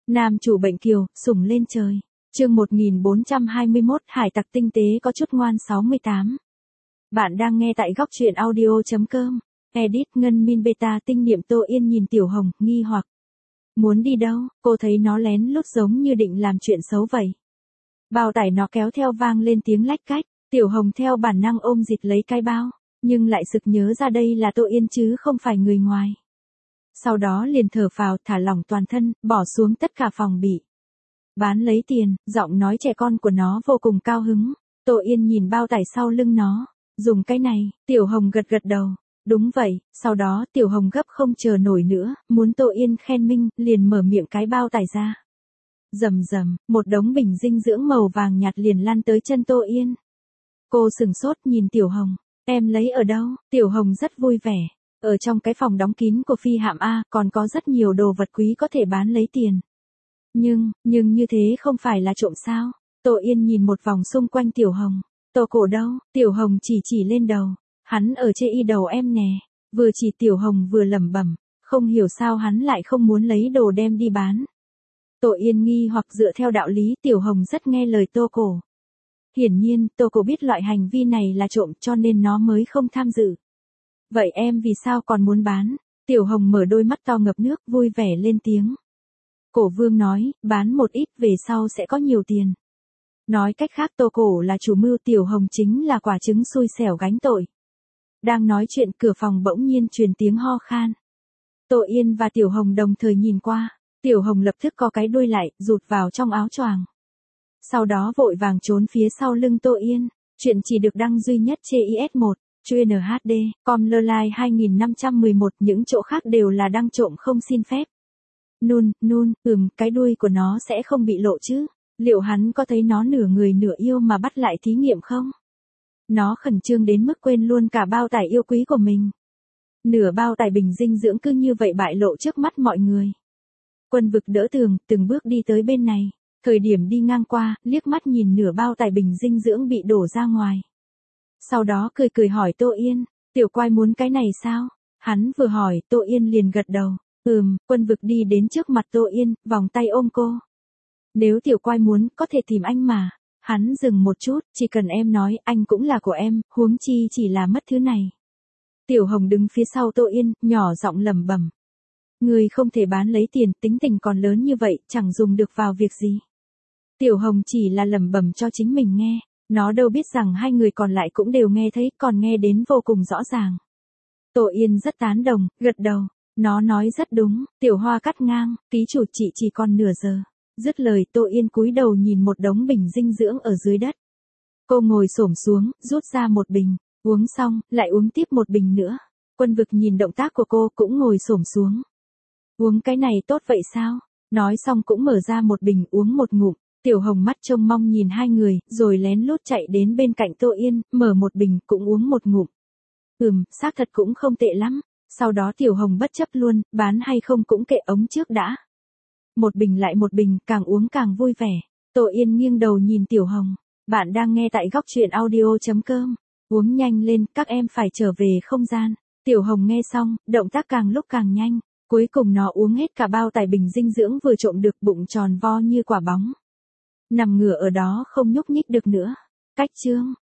Nam chủ bệnh kiều, sủng lên trời. Chương 1421, hải tặc tinh tế có chút ngoan 68. Bạn đang nghe tại góc truyện audio.com. Edit Ngân Min Beta tinh niệm Tô Yên nhìn Tiểu Hồng, nghi hoặc. Muốn đi đâu, cô thấy nó lén lút giống như định làm chuyện xấu vậy. Bao tải nó kéo theo vang lên tiếng lách cách, Tiểu Hồng theo bản năng ôm dịt lấy cái bao, nhưng lại sực nhớ ra đây là Tô Yên chứ không phải người ngoài. Sau đó liền thở phào thả lỏng toàn thân, bỏ xuống tất cả phòng bị. Bán lấy tiền, giọng nói trẻ con của nó vô cùng cao hứng. Tô Yên nhìn bao tải sau lưng nó, dùng cái này, Tiểu Hồng gật gật đầu. Đúng vậy, sau đó Tiểu Hồng gấp không chờ nổi nữa, muốn Tô Yên khen minh, liền mở miệng cái bao tải ra. Rầm rầm, một đống bình dinh dưỡng màu vàng nhạt liền lăn tới chân Tô Yên. Cô sừng sốt nhìn Tiểu Hồng, em lấy ở đâu? Tiểu Hồng rất vui vẻ. Ở trong cái phòng đóng kín của phi hạm A còn có rất nhiều đồ vật quý có thể bán lấy tiền. Nhưng như thế không phải là trộm sao? Tô Yên nhìn một vòng xung quanh Tiểu Hồng. Tô cổ đâu? Tiểu Hồng chỉ lên đầu. Hắn ở chê y đầu em nè. Vừa chỉ Tiểu Hồng vừa lẩm bẩm, không hiểu sao hắn lại không muốn lấy đồ đem đi bán. Tô Yên nghi hoặc dựa theo đạo lý Tiểu Hồng rất nghe lời Tô cổ. Hiển nhiên, Tô cổ biết loại hành vi này là trộm cho nên nó mới không tham dự. Vậy em vì sao còn muốn bán? Tiểu Hồng mở đôi mắt to ngập nước vui vẻ lên tiếng. Cổ vương nói, bán một ít về sau sẽ có nhiều tiền. Nói cách khác Tô cổ là chủ mưu, Tiểu Hồng chính là quả trứng xui xẻo gánh tội. Đang nói chuyện cửa phòng bỗng nhiên truyền tiếng ho khan. Tô Yên và Tiểu Hồng đồng thời nhìn qua. Tiểu Hồng lập tức co cái đuôi lại, rụt vào trong áo choàng. Sau đó vội vàng trốn phía sau lưng Tô Yên. Chuyện chỉ được đăng duy nhất trên IS1. Chuyên HD, com lơ lai 2511, những chỗ khác đều là đăng trộm không xin phép. Cái đuôi của nó sẽ không bị lộ chứ? Liệu hắn có thấy nó nửa người nửa yêu mà bắt lại thí nghiệm không? Nó khẩn trương đến mức quên luôn cả bao tải yêu quý của mình. Nửa bao tải bình dinh dưỡng cứ như vậy bại lộ trước mắt mọi người. Quân vực đỡ tường, từng bước đi tới bên này. Thời điểm đi ngang qua, liếc mắt nhìn nửa bao tải bình dinh dưỡng bị đổ ra ngoài. Sau đó cười hỏi Tô Yên, Tiểu Quai muốn cái này sao? Hắn vừa hỏi, Tô Yên liền gật đầu. Quân vực đi đến trước mặt Tô Yên, vòng tay ôm cô. Nếu Tiểu Quai muốn, có thể tìm anh mà. Hắn dừng một chút, chỉ cần em nói, anh cũng là của em, huống chi chỉ là mất thứ này. Tiểu Hồng đứng phía sau Tô Yên, nhỏ giọng lẩm bẩm. Người không thể bán lấy tiền, tính tình còn lớn như vậy, chẳng dùng được vào việc gì. Tiểu Hồng chỉ là lẩm bẩm cho chính mình nghe. Nó đâu biết rằng hai người còn lại cũng đều nghe thấy, còn nghe đến vô cùng rõ ràng. Tô Yên rất tán đồng, gật đầu. Nó nói rất đúng, Tiểu Hoa cắt ngang, ký chủ chị chỉ còn nửa giờ. Dứt lời Tô Yên cúi đầu nhìn một đống bình dinh dưỡng ở dưới đất. Cô ngồi xổm xuống, rút ra một bình, uống xong, lại uống tiếp một bình nữa. Quân vực nhìn động tác của cô cũng ngồi xổm xuống. Uống cái này tốt vậy sao? Nói xong cũng mở ra một bình uống một ngụm. Tiểu Hồng mắt trông mong nhìn hai người, rồi lén lút chạy đến bên cạnh Tô Yên, mở một bình cũng uống một ngụm. Xác thật cũng không tệ lắm. Sau đó Tiểu Hồng bất chấp luôn, bán hay không cũng kệ ống trước đã. Một bình lại một bình, càng uống càng vui vẻ. Tô Yên nghiêng đầu nhìn Tiểu Hồng. Bạn đang nghe tại góc truyện audio.com. Uống nhanh lên, các em phải trở về không gian. Tiểu Hồng nghe xong, động tác càng lúc càng nhanh. Cuối cùng nó uống hết cả bao tải bình dinh dưỡng vừa trộm được, bụng tròn vo như quả bóng. Nằm ngửa ở đó không nhúc nhích được nữa. Cách chương.